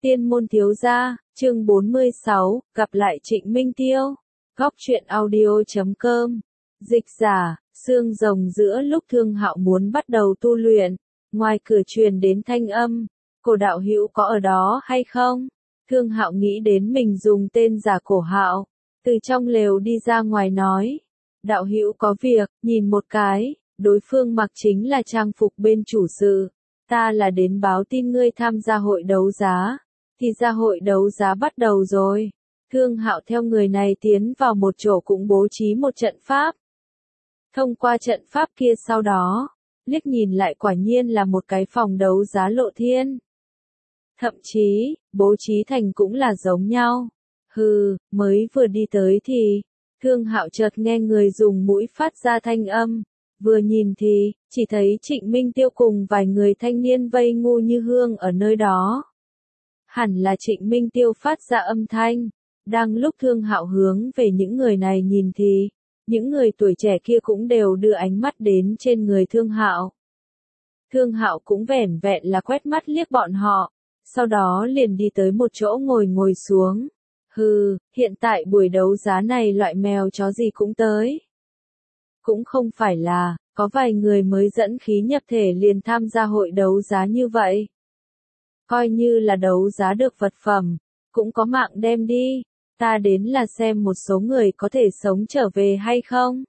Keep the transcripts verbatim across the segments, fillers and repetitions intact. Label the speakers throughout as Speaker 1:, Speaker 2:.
Speaker 1: Tiên môn thiếu gia, chương bốn mươi sáu, gặp lại Trịnh Minh Tiêu. Góc truyện audio chấm com. Dịch giả, xương rồng giữa lúc Thương Hạo muốn bắt đầu tu luyện, ngoài cửa truyền đến thanh âm, Cổ đạo hữu có ở đó hay không? Thương Hạo nghĩ đến mình dùng tên giả Cổ Hạo, từ trong lều đi ra ngoài nói, đạo hữu có việc, nhìn một cái, đối phương mặc chính là trang phục bên chủ sự, ta là đến báo tin ngươi tham gia hội đấu giá. Thì ra hội đấu giá bắt đầu rồi. Thương Hạo theo người này tiến vào một chỗ cũng bố trí một trận pháp. Thông qua trận pháp kia sau đó, liếc nhìn lại quả nhiên là một cái phòng đấu giá lộ thiên. Thậm chí, bố trí thành cũng là giống nhau. Hừ, mới vừa đi tới thì, Thương Hạo chợt nghe người dùng mũi phát ra thanh âm. Vừa nhìn thì, chỉ thấy Trịnh Minh Tiêu cùng vài người thanh niên vây ngu như hương ở nơi đó. Hẳn là Trịnh Minh Tiêu phát ra âm thanh. Đang lúc Thương Hạo hướng về những người này nhìn thì, những người tuổi trẻ kia cũng đều đưa ánh mắt đến trên người Thương Hạo. Thương Hạo cũng vẻn vẹn là quét mắt liếc bọn họ, sau đó liền đi tới một chỗ ngồi ngồi xuống. Hừ, hiện tại buổi đấu giá này loại mèo chó gì cũng tới. Cũng không phải là, có vài người mới dẫn khí nhập thể liền tham gia hội đấu giá như vậy. Coi như là đấu giá được vật phẩm, cũng có mạng đem đi, ta đến là xem một số người có thể sống trở về hay không.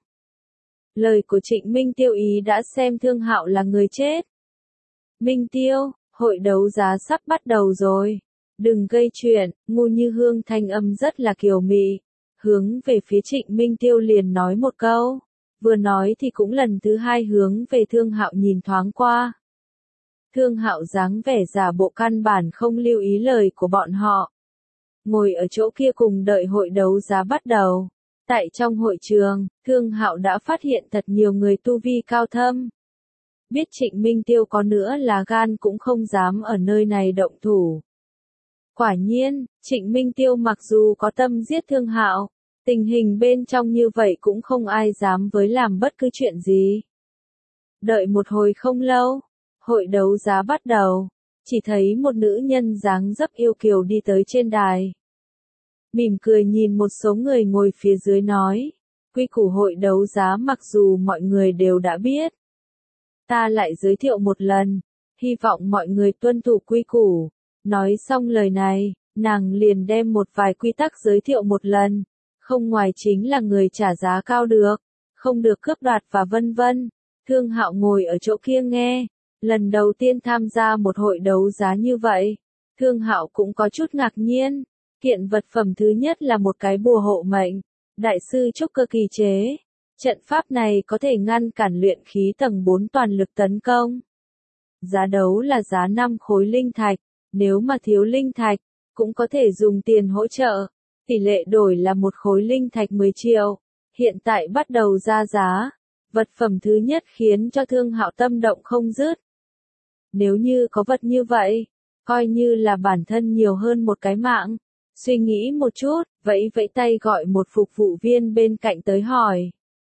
Speaker 1: Lời của Trịnh Minh Tiêu ý đã xem Thương Hạo là người chết. Minh Tiêu, hội đấu giá sắp bắt đầu rồi, đừng gây chuyện, ngu như hương thanh âm rất là kiều mị, hướng về phía Trịnh Minh Tiêu liền nói một câu, vừa nói thì cũng lần thứ hai hướng về Thương Hạo nhìn thoáng qua. Thương Hạo dáng vẻ giả bộ căn bản không lưu ý lời của bọn họ. Ngồi ở chỗ kia cùng đợi hội đấu giá bắt đầu. Tại trong hội trường, Thương Hạo đã phát hiện thật nhiều người tu vi cao thâm. Biết Trịnh Minh Tiêu có nữa là gan cũng không dám ở nơi này động thủ. Quả nhiên, Trịnh Minh Tiêu mặc dù có tâm giết Thương Hạo, tình hình bên trong như vậy cũng không ai dám với làm bất cứ chuyện gì. Đợi một hồi không lâu. Hội đấu giá bắt đầu, chỉ thấy một nữ nhân dáng dấp yêu kiều đi tới trên đài. Mỉm cười nhìn một số người ngồi phía dưới nói, quy củ hội đấu giá mặc dù mọi người đều đã biết. Ta lại giới thiệu một lần, hy vọng mọi người tuân thủ quy củ. Nói xong lời này, nàng liền đem một vài quy tắc giới thiệu một lần, không ngoài chính là người trả giá cao được, không được cướp đoạt và vân vân. Thương Hạo ngồi ở chỗ kia nghe. Lần đầu tiên tham gia một hội đấu giá như vậy, Thương Hạo cũng có chút ngạc nhiên. Kiện vật phẩm thứ nhất là một cái bùa hộ mệnh, đại sư trúc cơ kỳ chế. Trận pháp này có thể ngăn cản luyện khí tầng bốn toàn lực tấn công. Giá đấu là giá năm khối linh thạch, nếu mà thiếu linh thạch, cũng có thể dùng tiền hỗ trợ. Tỷ lệ đổi là một khối linh thạch mười triệu. Hiện tại bắt đầu ra giá. Vật phẩm thứ nhất khiến cho Thương Hạo tâm động không dứt. Nếu như có vật như vậy, coi như là bản thân nhiều hơn một cái mạng. Suy nghĩ một chút, vẫy vẫy tay gọi một phục vụ viên bên cạnh tới hỏi.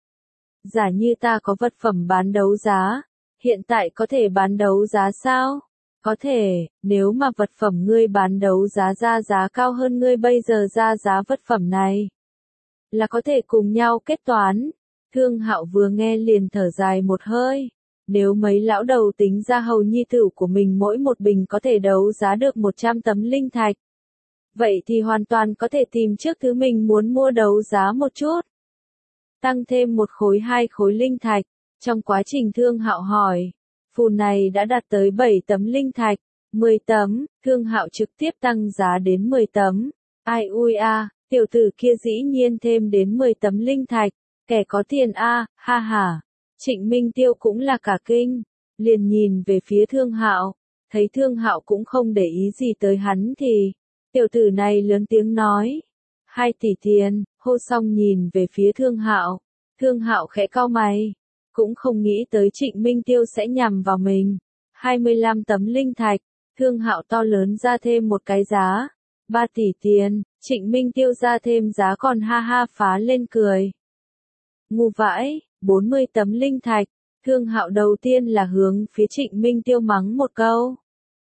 Speaker 1: Giả như ta có vật phẩm bán đấu giá, hiện tại có thể bán đấu giá sao? Có thể, nếu mà vật phẩm ngươi bán đấu giá ra giá cao hơn ngươi bây giờ ra giá vật phẩm này, là có thể cùng nhau kết toán. Thương Hạo vừa nghe liền thở dài một hơi. Nếu mấy lão đầu tính ra hầu nhi tử của mình mỗi một bình có thể đấu giá được một trăm tấm linh thạch. Vậy thì hoàn toàn có thể tìm trước thứ mình muốn mua đấu giá một chút. Tăng thêm một khối hai khối linh thạch. Trong quá trình Thương Hạo hỏi, phù này đã đạt tới bảy tấm linh thạch, mười tấm, Thương Hạo trực tiếp tăng giá đến mười tấm. Ai ui a, tiểu tử kia dĩ nhiên thêm đến mười tấm linh thạch, kẻ có tiền a, ha ha. Trịnh Minh Tiêu cũng là cả kinh, liền nhìn về phía Thương Hạo, thấy Thương Hạo cũng không để ý gì tới hắn thì, tiểu tử này lớn tiếng nói, hai tỷ tiền, hô xong nhìn về phía Thương Hạo, Thương Hạo khẽ cau mày, cũng không nghĩ tới Trịnh Minh Tiêu sẽ nhằm vào mình, hai mươi lăm tấm linh thạch, Thương Hạo to lớn ra thêm một cái giá, ba tỷ tiền, Trịnh Minh Tiêu ra thêm giá còn ha ha phá lên cười. Ngu vãi. bốn mươi tấm linh thạch, Thương Hạo đầu tiên là hướng phía Trịnh Minh Tiêu mắng một câu.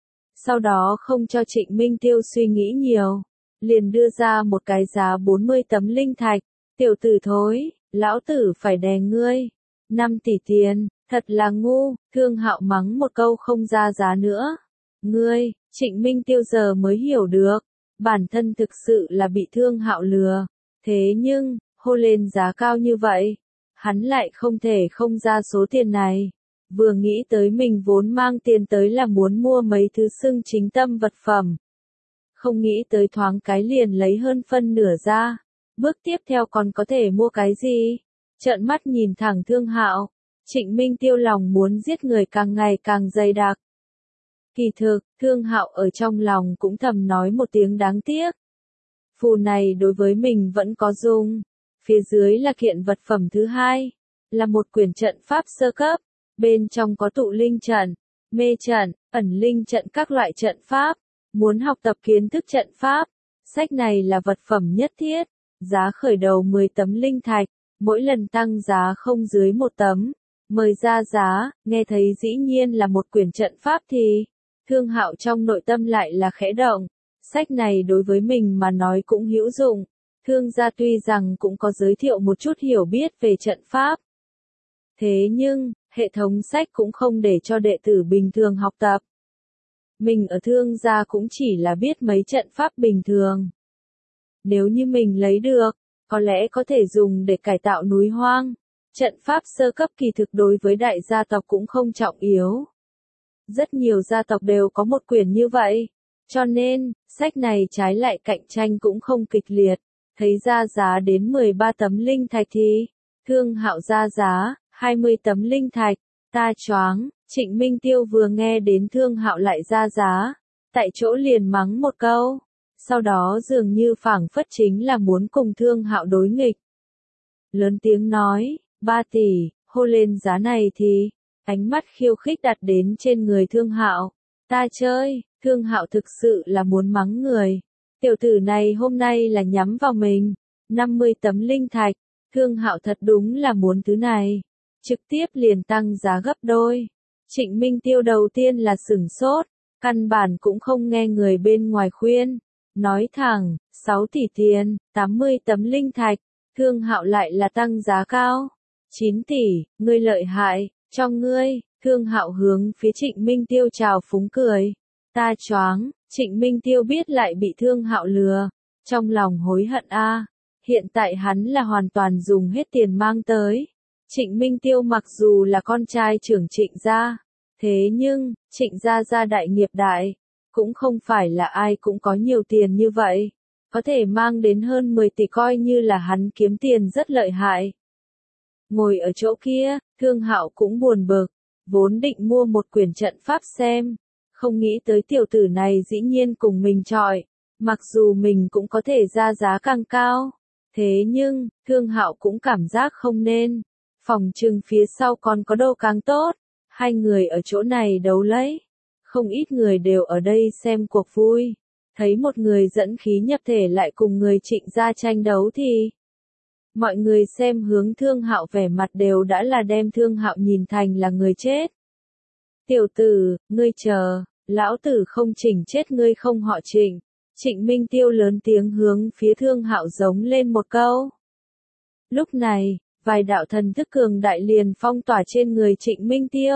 Speaker 1: Sau đó không cho Trịnh Minh Tiêu suy nghĩ nhiều, liền đưa ra một cái giá bốn mươi tấm linh thạch. Tiểu tử thối, lão tử phải đè ngươi. năm tỷ tiền, thật là ngu, Thương Hạo mắng một câu không ra giá nữa. Ngươi, Trịnh Minh Tiêu giờ mới hiểu được, bản thân thực sự là bị Thương Hạo lừa. Thế nhưng, hô lên giá cao như vậy, hắn lại không thể không ra số tiền này. Vừa nghĩ tới mình vốn mang tiền tới là muốn mua mấy thứ xưng chính tâm vật phẩm. Không nghĩ tới thoáng cái liền lấy hơn phân nửa ra. Bước tiếp theo còn có thể mua cái gì? Trợn mắt nhìn thẳng Thương Hạo, Trịnh Minh Tiêu lòng muốn giết người càng ngày càng dày đặc. Kỳ thực, Thương Hạo ở trong lòng cũng thầm nói một tiếng đáng tiếc. Phù này đối với mình vẫn có dùng. Phía dưới là kiện vật phẩm thứ hai, là một quyển trận pháp sơ cấp. Bên trong có tụ linh trận, mê trận, ẩn linh trận các loại trận pháp. Muốn học tập kiến thức trận pháp, sách này là vật phẩm nhất thiết. Giá khởi đầu mười tấm linh thạch, mỗi lần tăng giá không dưới một tấm. Mời ra giá, nghe thấy dĩ nhiên là một quyển trận pháp thì, Thương Hạo trong nội tâm lại là khẽ động. Sách này đối với mình mà nói cũng hữu dụng. Thương gia tuy rằng cũng có giới thiệu một chút hiểu biết về trận pháp. Thế nhưng, hệ thống sách cũng không để cho đệ tử bình thường học tập. Mình ở Thương gia cũng chỉ là biết mấy trận pháp bình thường. Nếu như mình lấy được, có lẽ có thể dùng để cải tạo núi hoang. Trận pháp sơ cấp kỳ thực đối với đại gia tộc cũng không trọng yếu. Rất nhiều gia tộc đều có một quyển như vậy. Cho nên, sách này trái lại cạnh tranh cũng không kịch liệt. Thấy ra giá đến mười ba tấm linh thạch thì, Thương Hạo ra giá, hai mươi tấm linh thạch. Ta choáng, Trịnh Minh Tiêu vừa nghe đến Thương Hạo lại ra giá, tại chỗ liền mắng một câu. Sau đó dường như phảng phất chính là muốn cùng Thương Hạo đối nghịch. Lớn tiếng nói, ba tỷ, hô lên giá này thì, ánh mắt khiêu khích đặt đến trên người Thương Hạo. Ta chơi, Thương Hạo thực sự là muốn mắng người. Tiểu tử này hôm nay là nhắm vào mình. năm mươi tấm linh thạch, Thương Hạo thật đúng là muốn thứ này. Trực tiếp liền tăng giá gấp đôi. Trịnh Minh Tiêu đầu tiên là sửng sốt, căn bản cũng không nghe người bên ngoài khuyên. Nói thẳng, sáu tỷ tiền, tám mươi tấm linh thạch, Thương Hạo lại là tăng giá cao. chín tỷ, ngươi lợi hại, cho ngươi, Thương Hạo hướng phía Trịnh Minh Tiêu chào phúng cười. Ta choáng, Trịnh Minh Tiêu biết lại bị Thương Hạo lừa, trong lòng hối hận a. Hiện tại hắn là hoàn toàn dùng hết tiền mang tới. Trịnh Minh Tiêu mặc dù là con trai trưởng Trịnh gia, thế nhưng, Trịnh gia gia đại nghiệp đại, cũng không phải là ai cũng có nhiều tiền như vậy. Có thể mang đến hơn mười tỷ coi như là hắn kiếm tiền rất lợi hại. Ngồi ở chỗ kia, Thương Hạo cũng buồn bực, vốn định mua một quyển trận pháp xem. Không nghĩ tới tiểu tử này dĩ nhiên cùng mình chọi, mặc dù mình cũng có thể ra giá càng cao. Thế nhưng, Thương Hạo cũng cảm giác không nên. Phòng trừng phía sau còn có đâu càng tốt. Hai người ở chỗ này đấu lấy. Không ít người đều ở đây xem cuộc vui. Thấy một người dẫn khí nhập thể lại cùng người Trịnh gia tranh đấu thì, mọi người xem hướng Thương Hạo vẻ mặt đều đã là đem Thương Hạo nhìn thành là người chết. Tiểu tử, ngươi chờ, lão tử không chỉnh chết ngươi không họ Trịnh. Trịnh Minh Tiêu lớn tiếng hướng phía Thương Hạo giống lên một câu. Lúc này, vài đạo thần thức cường đại liền phong tỏa trên người Trịnh Minh Tiêu.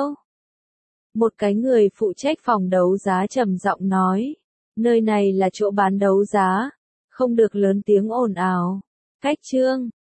Speaker 1: Một cái người phụ trách phòng đấu giá trầm giọng nói, nơi này là chỗ bán đấu giá, không được lớn tiếng ồn ào. Cách chương